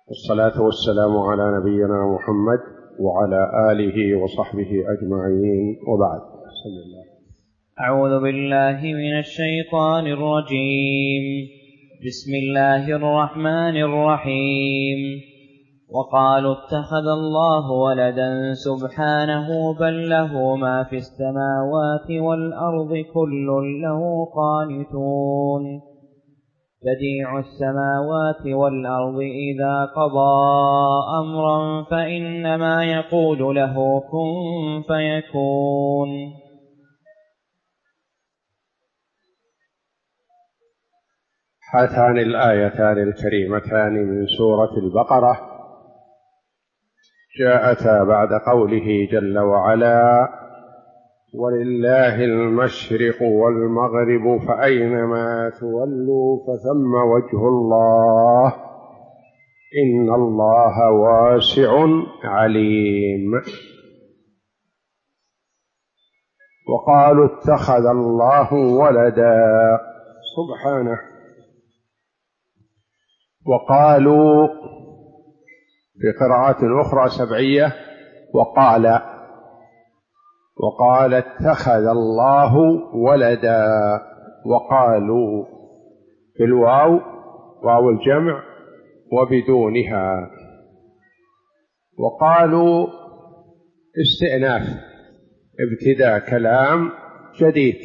والصلاة والسلام على نبينا محمد وعلى آله وصحبه أجمعين، وبعد. بسم الله. أعوذ بالله من الشيطان الرجيم. بسم الله الرحمن الرحيم. وقالوا اتخذ الله ولدا سبحانه بل له ما في السماوات والأرض كل له قانتون. بديع السماوات والأرض إذا قضى أمرا فإنما يقول له كن فيكون. هاتان الآيتان الكريمتان من سورة البقرة جاءتا بعد قوله جل وعلا: ولله المشرق والمغرب فأينما تولوا فثم وجه الله إن الله واسع عليم. وقالوا اتخذ الله ولدا سبحانه. وقالوا في قراءة أخرى سبعية وقال اتخذ الله ولدا. وقالوا في الواو واو الجمع وبدونها. وقالوا استئناف ابتداء كلام جديد.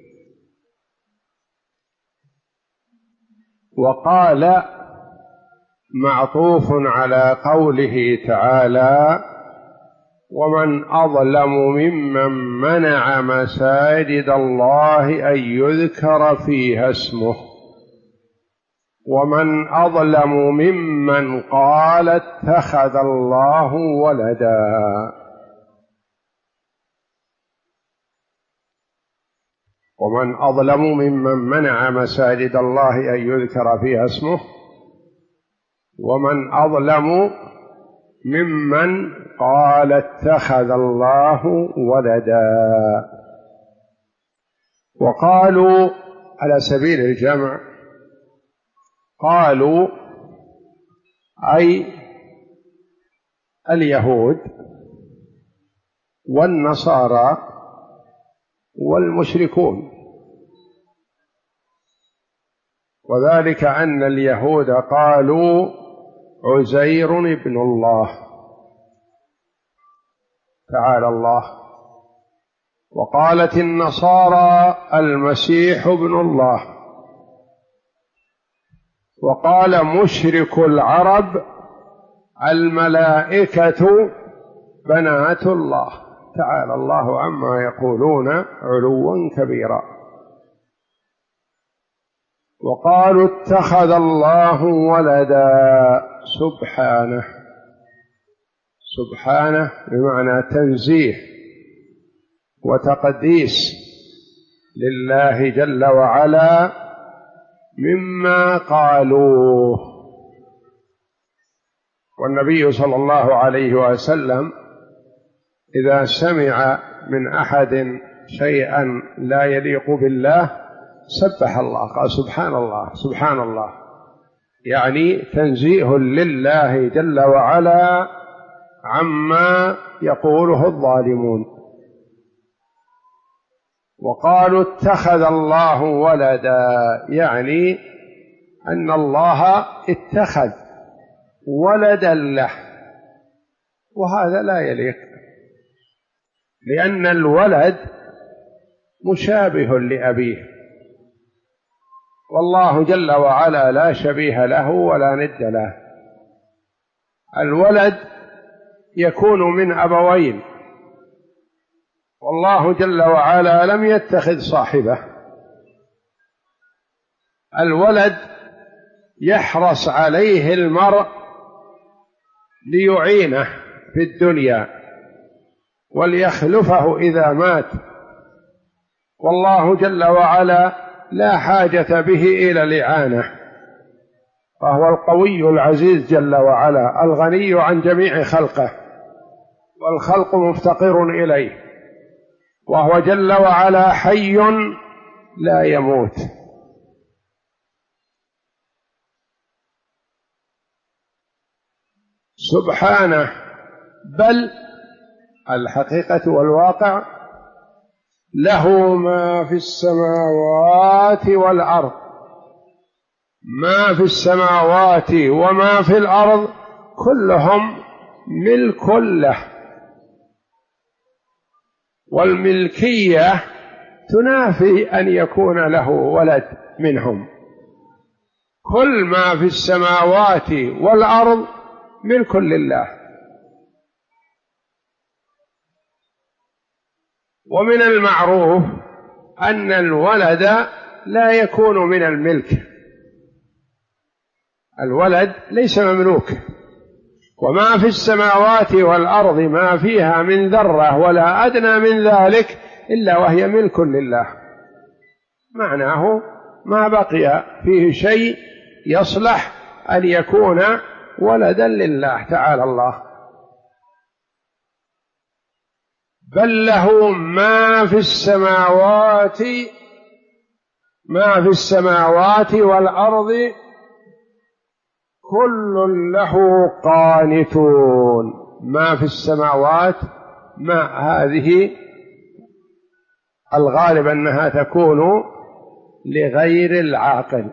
وقال معطوف على قوله تعالى: ومن أظلم ممن منع مساجد الله أن يذكر فيها اسمه ومن أظلم ممن قال اتخذ الله ولدا. ومن أظلم ممن منع مساجد الله أن يذكر فيها اسمه ومن أظلم ممن قال اتخذ الله ولدا. وقالوا على سبيل الجمع، قالوا أي اليهود والنصارى والمشركون، وذلك أن اليهود قالوا عزير ابن الله تعالى الله، وقالت النصارى المسيح ابن الله، وقال مشرك العرب الملائكة بنات الله تعالى الله عما يقولون علوا كبيرا. وقالوا اتخذ الله ولدا سبحانه. سبحانه بمعنى تنزيه وتقديس لله جل وعلا مما قالوه. والنبي صلى الله عليه وسلم إذا سمع من أحد شيئا لا يليق بالله سبح الله، قال سبحان الله سبحان الله، يعني تنزيه لله جل وعلا عما يقوله الظالمون. وقالوا اتخذ الله ولدا، يعني أن الله اتخذ ولدا له، وهذا لا يليق، لأن الولد مشابه لأبيه، والله جل وعلا لا شبيه له ولا ند له. الولد يكون من أبوين، والله جل وعلا لم يتخذ صاحبه. الولد يحرص عليه المرء ليعينه في الدنيا وليخلفه إذا مات، والله جل وعلا لا حاجة به إلى الإعانة، فهو القوي العزيز جل وعلا الغني عن جميع خلقه، والخلق مفتقر إليه، وهو جل وعلا حي لا يموت. سبحانه، بل الحقيقة والواقع له ما في السماوات والأرض، ما في السماوات وما في الأرض كلهم ملك له، والملكية تنافي أن يكون له ولد منهم. كل ما في السماوات والأرض ملك لله. ومن المعروف أن الولد لا يكون من الملك، الولد ليس مملوك. وما في السماوات والأرض ما فيها من ذرة ولا أدنى من ذلك إلا وهي ملك لله، معناه ما بقي فيه شيء يصلح أن يكون ولدا لله تعالى الله. بل له ما في السماوات والأرض كل له قانتون. ما في السماوات، ما هذه الغالب أنها تكون لغير العاقل،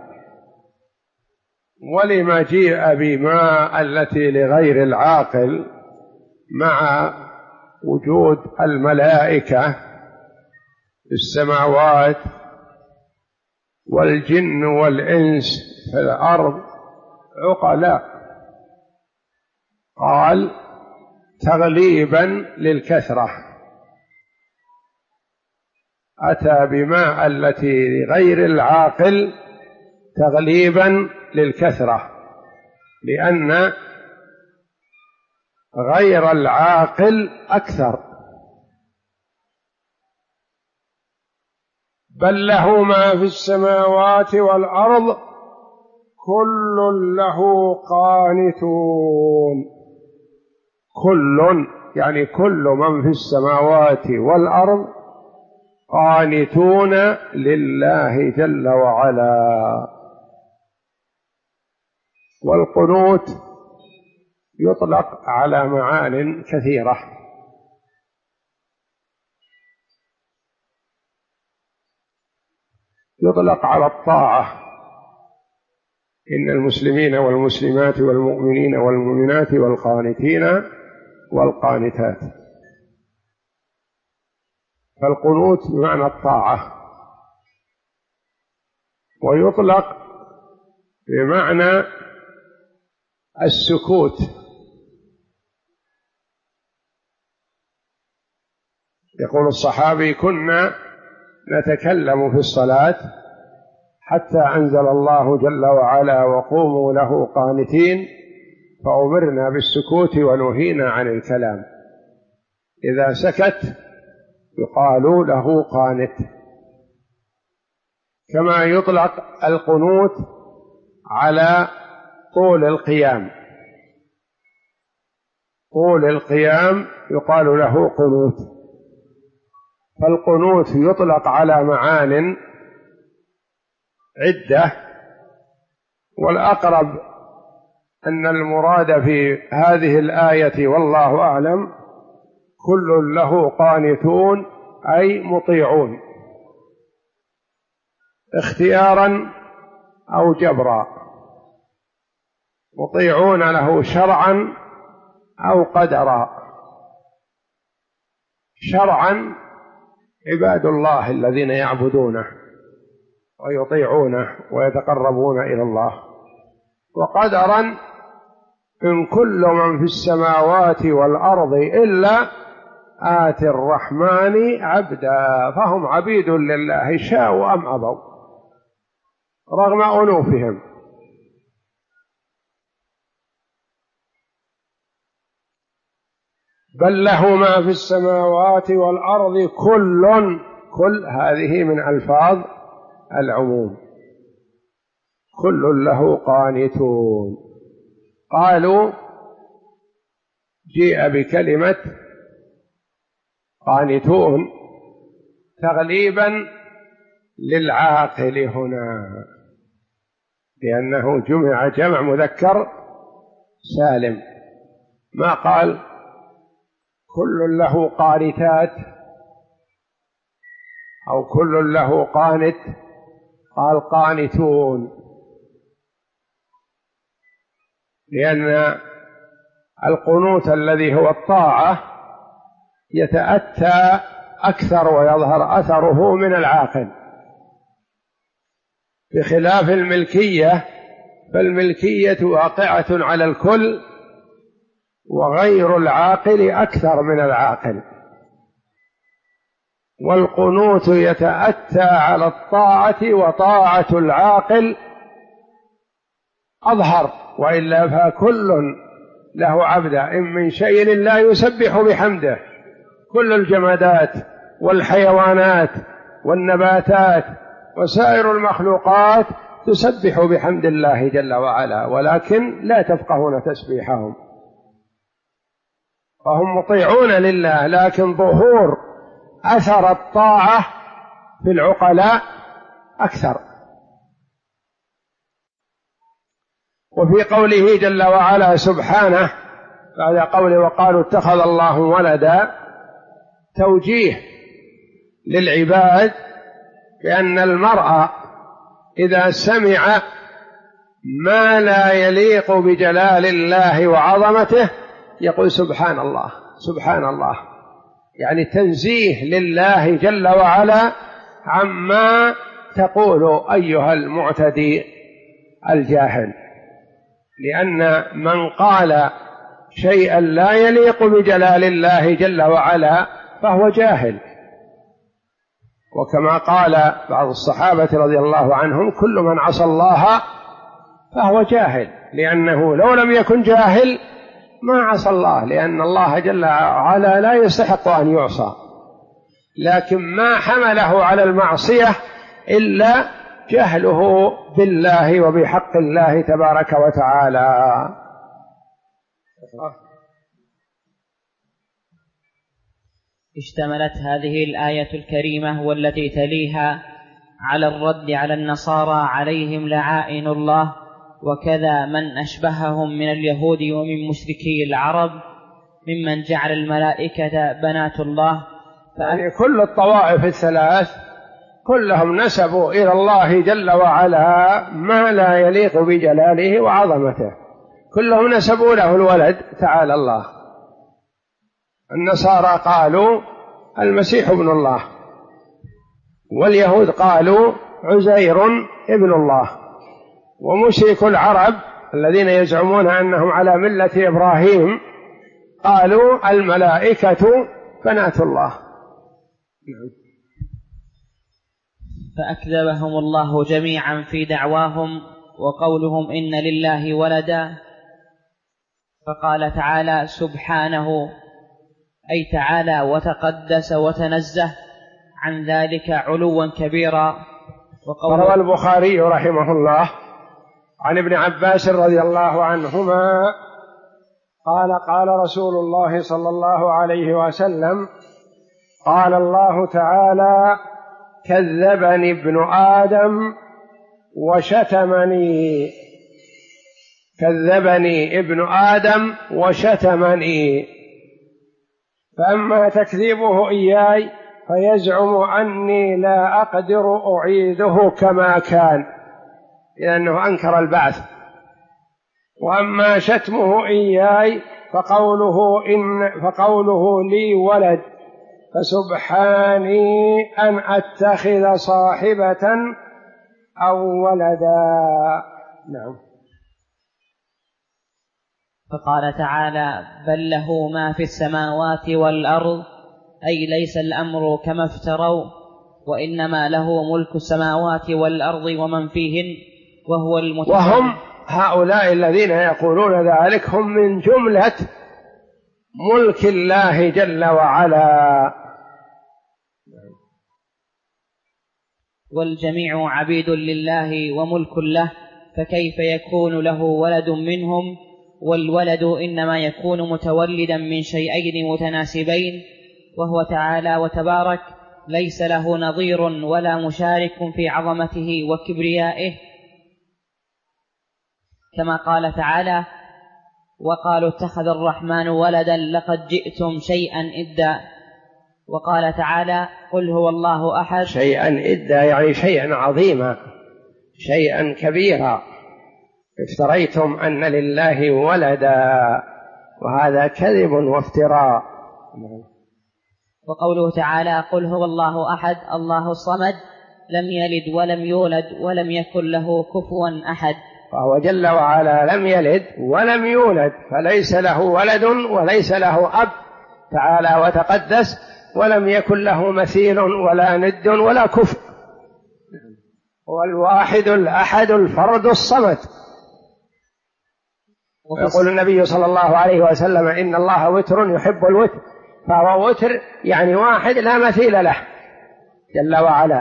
ولما جيء بما التي لغير العاقل مع وجود الملائكة في السماوات والجن والإنس في الأرض عقلاء، قال تغليبا للكثرة، أتى بما التي لغير العاقل تغليبا للكثرة، لأن غير العاقل أكثر. بل له ما في السماوات والأرض كل له قانتون. كل يعني كل من في السماوات والأرض قانتون لله جل وعلا. والقنوت يطلق على معان كثيرة، يطلق على الطاعة، إن المسلمين والمسلمات والمؤمنين والمؤمنات والقانتين والقانتات، فالقنوت بمعنى الطاعة. ويطلق بمعنى السكوت، يقول الصحابي كنا نتكلم في الصلاة حتى أنزل الله جل وعلا وقوموا له قانتين، فأمرنا بالسكوت ونهينا عن الكلام. إذا سكت يقال له قانت. كما يطلق القنوت على طول القيام، طول القيام يقال له قنوت. فالقنوت يطلق على معان عدة، والأقرب أن المراد في هذه الآية والله أعلم كل له قانتون أي مطيعون، اختيارا أو جبرا، مطيعون له شرعا أو قدرا. شرعا عباد الله الذين يعبدونه ويطيعونه ويتقربون إلى الله، وقدرا إن كل من في السماوات والأرض إلا آتي الرحمن عبدا، فهم عبيد لله شاءوا أم أبوا رغم أنوفهم. بل له ما في السماوات والأرض كل هذه من ألفاظ العموم، كل له قانتون. قالوا جيء بكلمة قانتون تغليبا للعاقل هنا، لأنه جمع مذكر سالم، ما قال كل له قانتات أو كل له قانت، قال قانتون، لأن القنوت الذي هو الطاعة يتأتى أكثر ويظهر أثره من العاقل، بخلاف الملكية، فالملكية واقعة على الكل وغير العاقل أكثر من العاقل، والقنوت يتأتى على الطاعة، وطاعة العاقل أظهر، وإلا فكل له عبدا إن من شيء لا يسبح بحمده، كل الجمادات والحيوانات والنباتات وسائر المخلوقات تسبح بحمد الله جل وعلا، ولكن لا تفقهون تسبيحهم، فهم مطيعون لله، لكن ظهور أثر الطاعة في العقلاء أكثر. وفي قوله جل وعلا سبحانه بعد قوله وقالوا اتخذ الله ولدا، توجيه للعباد بأن المرء إذا سمع ما لا يليق بجلال الله وعظمته يقول سبحان الله سبحان الله، يعني تنزيه لله جل وعلا عما تقول أيها المعتدي الجاهل، لأن من قال شيئا لا يليق بجلال الله جل وعلا فهو جاهل. وكما قال بعض الصحابة رضي الله عنهم كل من عصى الله فهو جاهل، لأنه لو لم يكن جاهل ما عصى الله، لأن الله جل وعلا لا يستحق أن يعصى، لكن ما حمله على المعصية إلا جهله بالله وبحق الله تبارك وتعالى. اشتملت هذه الآية الكريمة والتي تليها على الرد على النصارى عليهم لعائن الله، وكذا من أشبههم من اليهود ومن مشركي العرب ممن جعل الملائكة بنات الله. يعني كل الطوائف الثلاث كلهم نسبوا إلى الله جل وعلا ما لا يليق بجلاله وعظمته، كلهم نسبوا له الولد تعالى الله. النصارى قالوا المسيح ابن الله، واليهود قالوا عزير ابن الله، ومشرك العرب الذين يزعمون أنهم على ملة إبراهيم قالوا الملائكة بنات الله. فأكذبهم الله جميعا في دعواهم وقولهم إن لله ولدا، فقال تعالى سبحانه أي تعالى وتقدس وتنزه عن ذلك علوا كبيرا. وروى البخاري رحمه الله عن ابن عباس رضي الله عنهما قال قال رسول الله صلى الله عليه وسلم قال الله تعالى كذبني ابن آدم وشتمني، كذبني ابن آدم وشتمني، فأما تكذيبه إياي فيزعم أني لا أقدر أعيده كما كان، لأنه أنكر البعث. وأما شتمه إياي فقوله لي ولد، فسبحاني أن أتخذ صاحبة أو ولدا. نعم. فقال تعالى بل له ما في السماوات والأرض، أي ليس الأمر كما افتروا، وإنما له ملك السماوات والأرض ومن فيهن وهو المتكبر. وهم هؤلاء الذين يقولون ذلك هم من جملة ملك الله جل وعلا. والجميع عبيد لله وملك له، فكيف يكون له ولد منهم؟ والولد إنما يكون متولدا من شيئين متناسبين، وهو تعالى وتبارك ليس له نظير ولا مشارك في عظمته وكبريائه، كما قال تعالى وقالوا اتخذ الرحمن ولدا لقد جئتم شيئا إدا. وقال تعالى قل هو الله أحد. شيئا إدا يعني شيئا عظيما، شيئا كبيرا. افتريتم أن لله ولدا، وهذا كذب وافتراء. وقوله تعالى قل هو الله أحد الله الصمد لم يلد ولم يولد ولم يكن له كفوا أحد. فهو جل وعلا لم يلد ولم يولد، فليس له ولد وليس له أب تعالى وتقدس، ولم يكن له مثيل ولا ند ولا كفء. هو الواحد الأحد الفرد الصمد. ويقول النبي صلى الله عليه وسلم إن الله وتر يحب الوتر، فهو وتر يعني واحد لا مثيل له جل وعلا.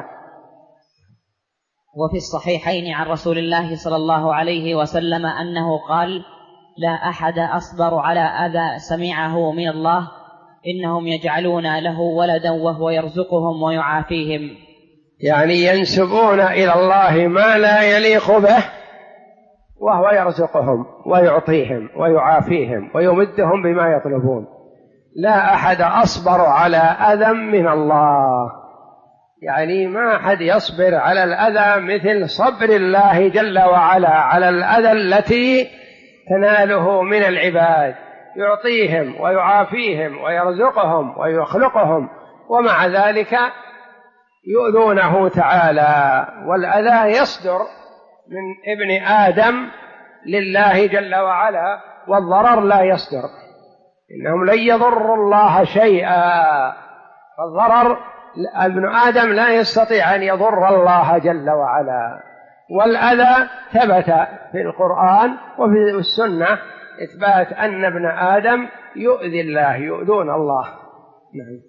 وفي الصحيحين عن رسول الله صلى الله عليه وسلم أنه قال لا أحد أصبر على أذى سمعه من الله إنهم يجعلون له ولدا وهو يرزقهم ويعافيهم، يعني ينسبون إلى الله ما لا يليق به وهو يرزقهم ويعطيهم ويعافيهم ويمدهم بما يطلبون. لا أحد أصبر على أذى من الله، يعني ما أحد يصبر على الأذى مثل صبر الله جل وعلا على الأذى التي تناله من العباد، يعطيهم ويعافيهم ويرزقهم ويخلقهم، ومع ذلك يؤذونه تعالى. والأذى يصدر من ابن آدم لله جل وعلا، والضرر لا يصدر. إنهم لن يضروا الله شيئا، فالضرر ابن آدم لا يستطيع أن يضر الله جل وعلا. والأذى ثبت في القرآن وفي السنة إثبات أن ابن آدم يؤذي الله، يؤذون الله. نعم.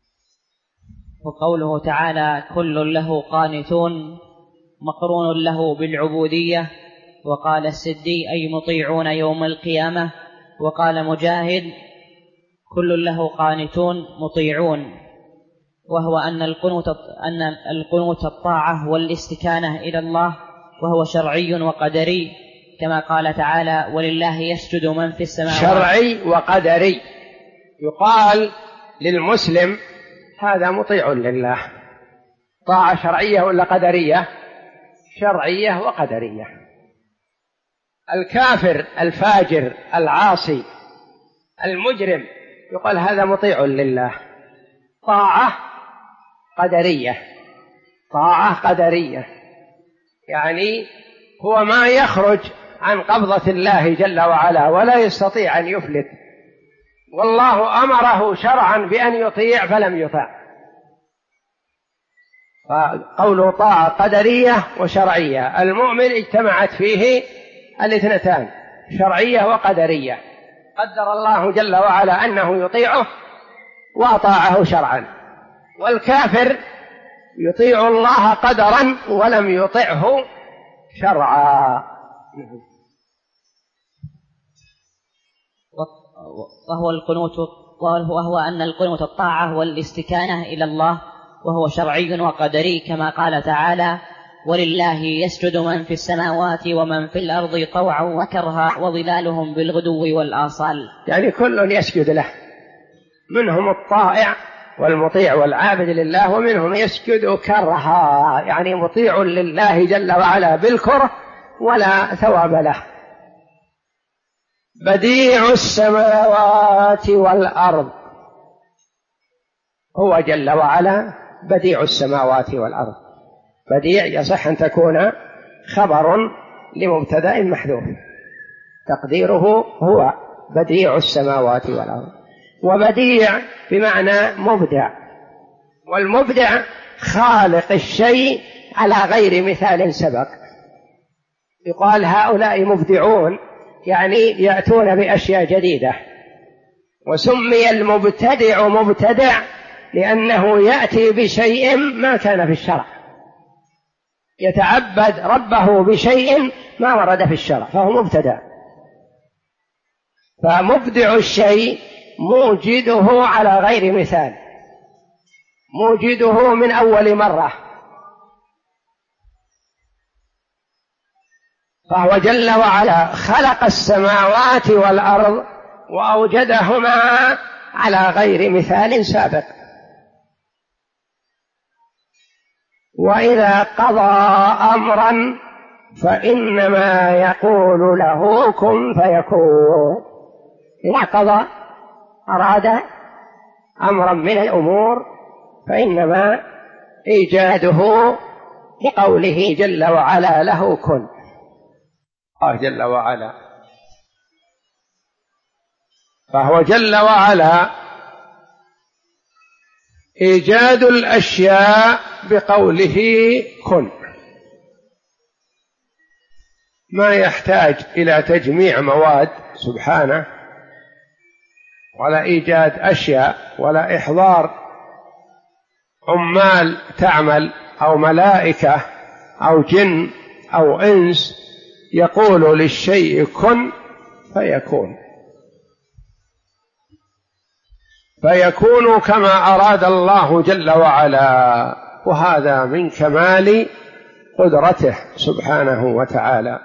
وقوله تعالى كل له قانتون مقرون له بالعبودية. وقال السدي أي مطيعون يوم القيامة. وقال مجاهد كل له قانتون مطيعون، وهو أن القنوت الطاعة والاستكانة إلى الله، وهو شرعي وقدري كما قال تعالى ولله يسجد من في السماوات. شرعي وقدري، يقال للمسلم هذا مطيع لله. طاعة شرعية ولا قدرية؟ شرعية وقدرية. الكافر الفاجر العاصي المجرم يقال هذا مطيع لله. طاعة قدرية، طاعة قدرية يعني هو ما يخرج عن قبضة الله جل وعلا ولا يستطيع أن يفلت، والله أمره شرعا بأن يطيع فلم يطاع. فقوله طاعة قدرية وشرعية، المؤمن اجتمعت فيه الاثنتان شرعية وقدرية. قدر الله جل وعلا أنه يطيعه وأطاعه شرعا، والكافر يطيع الله قدرا ولم يطعه شرعا. وهو أن القنوت الطاعة والاستكانة إلى الله، وهو شرعي وقدري كما قال تعالى ولله يسجد من في السماوات ومن في الأرض طوعا وكرها وظلالهم بالغدو والآصال. يعني كل يسجد له، منهم الطائع والمطيع والعابد لله، ومنهم يسجد كرها يعني مطيع لله جل وعلا بالكره ولا ثواب له. بديع السماوات والأرض، هو جل وعلا بديع السماوات والأرض. بديع يصح أن تكون خبر لمبتدأ محذوف، تقديره هو بديع السماوات والأرض. وبديع بمعنى مبدع، والمبدع خالق الشيء على غير مثال سبق. يقال هؤلاء مبدعون يعني يأتون بأشياء جديدة. وسمي المبتدع مبتدع لأنه يأتي بشيء ما كان في الشرع، يتعبد ربه بشيء ما ورد في الشرع فهو مبتدع. فمبدع الشيء موجده على غير مثال، موجده من أول مرة. فهو جل وعلا خلق السماوات والأرض وأوجدهما على غير مثال سابق. وإذا قضى أمرا فإنما يقول له كن فيكون. إذا قضى أراد أمرا من الأمور فإنما إيجاده بقوله جل وعلا له كن. جل وعلا، فهو جل وعلا إيجاد الأشياء بقوله كن، ما يحتاج إلى تجميع مواد سبحانه، ولا إيجاد أشياء، ولا إحضار عمال تعمل أو ملائكة أو جن أو إنس، يقول للشيء كن فيكون، فيكون كما أراد الله جل وعلا، وهذا من كمال قدرته سبحانه وتعالى.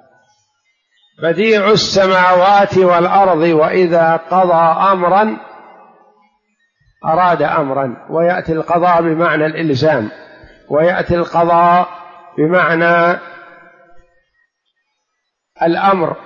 بديع السماوات والأرض وإذا قضى أمرا أراد أمرا، ويأتي القضاء بمعنى الإلزام، ويأتي القضاء بمعنى الأمر،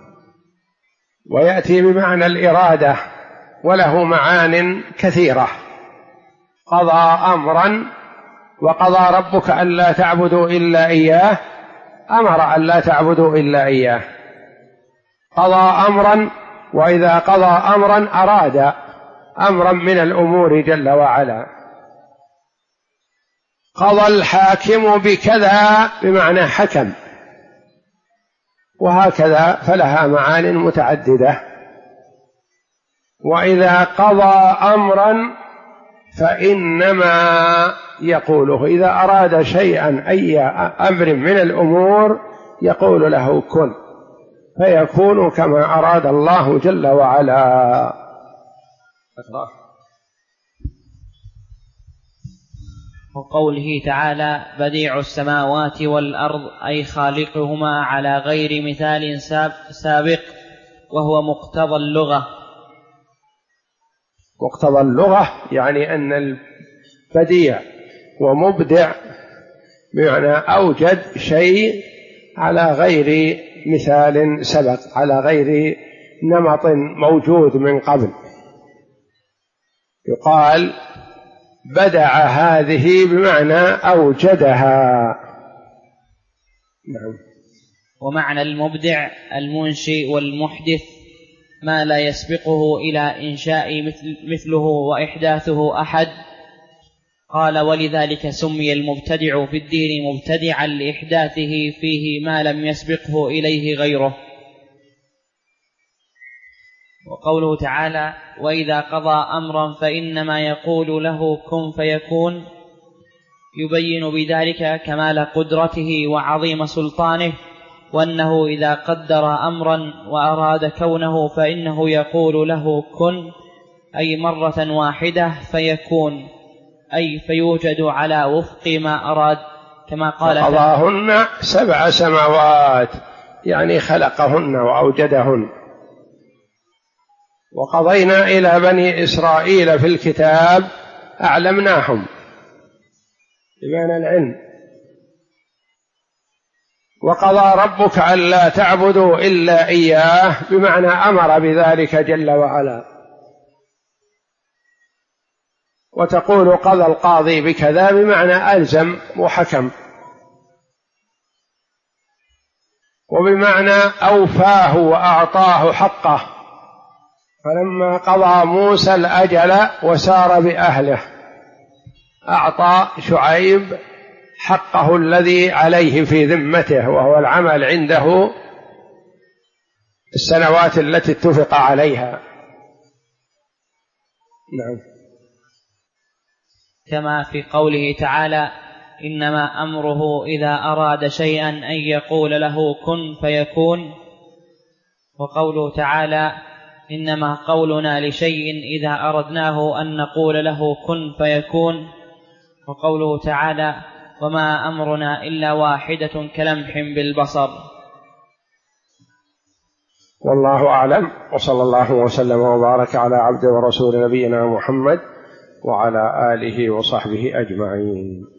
ويأتي بمعنى الإرادة، وله معان كثيرة. قضى أمرا، وقضى ربك ألا تعبدوا إلا إياه، أمر ألا تعبدوا إلا إياه. قضى أمرا، وإذا قضى أمرا أراد أمرا من الأمور جل وعلا. قضى الحاكم بكذا بمعنى حكم، وهكذا فلها معان متعددة. وإذا قضى أمرا فإنما يقوله، إذا أراد شيئا أي أمر من الأمور يقول له كن فيكون كما أراد الله جل وعلا. وقوله تعالى بديع السماوات والأرض أي خالقهما على غير مثال سابق، وهو مقتضى اللغة. مقتضى اللغة يعني أن البديع ومبدع بمعنى أوجد شيء على غير مثال سبق، على غير نمط موجود من قبل. يقال بدع هذه بمعنى أوجدها. نعم. ومعنى المبدع المنشئ والمحدث ما لا يسبقه إلى إنشاء مثله وإحداثه أحد. قال ولذلك سمي المبتدع في الدين مبتدعا لإحداثه فيه ما لم يسبقه إليه غيره. وقوله تعالى وإذا قضى أمرا فإنما يقول له كن فيكون، يبين بذلك كمال قدرته وعظيم سلطانه، وأنه إذا قدر أمرا وأراد كونه فإنه يقول له كن، أي مرة واحدة فيكون، أي فيوجد على وفق ما أراد، كما قال قضاهن 7 سماوات يعني خلقهن وأوجدهن. وقضينا إلى بني إسرائيل في الكتاب أعلمناهم بمعنى العلم. وقضى ربك ألا تعبدوا إلا إياه بمعنى أمر بذلك جل وعلا. وتقول قضى القاضي بكذا بمعنى ألزم وحكم، وبمعنى أوفاه وأعطاه حقه. فلما قضى موسى الأجل وسار بأهله أعطى شعيب حقه الذي عليه في ذمته، وهو العمل عنده السنوات التي اتفق عليها. نعم. كما في قوله تعالى إنما أمره إذا أراد شيئا أن يقول له كن فيكون. وقوله تعالى إنما قولنا لشيء إذا أردناه أن نقول له كن فيكون. وقوله تعالى وما أمرنا إلا واحدة كلمح بالبصر. والله أعلم، وصلى الله وسلم وبارك على عبده ورسول نبينا محمد وعلى آله وصحبه أجمعين.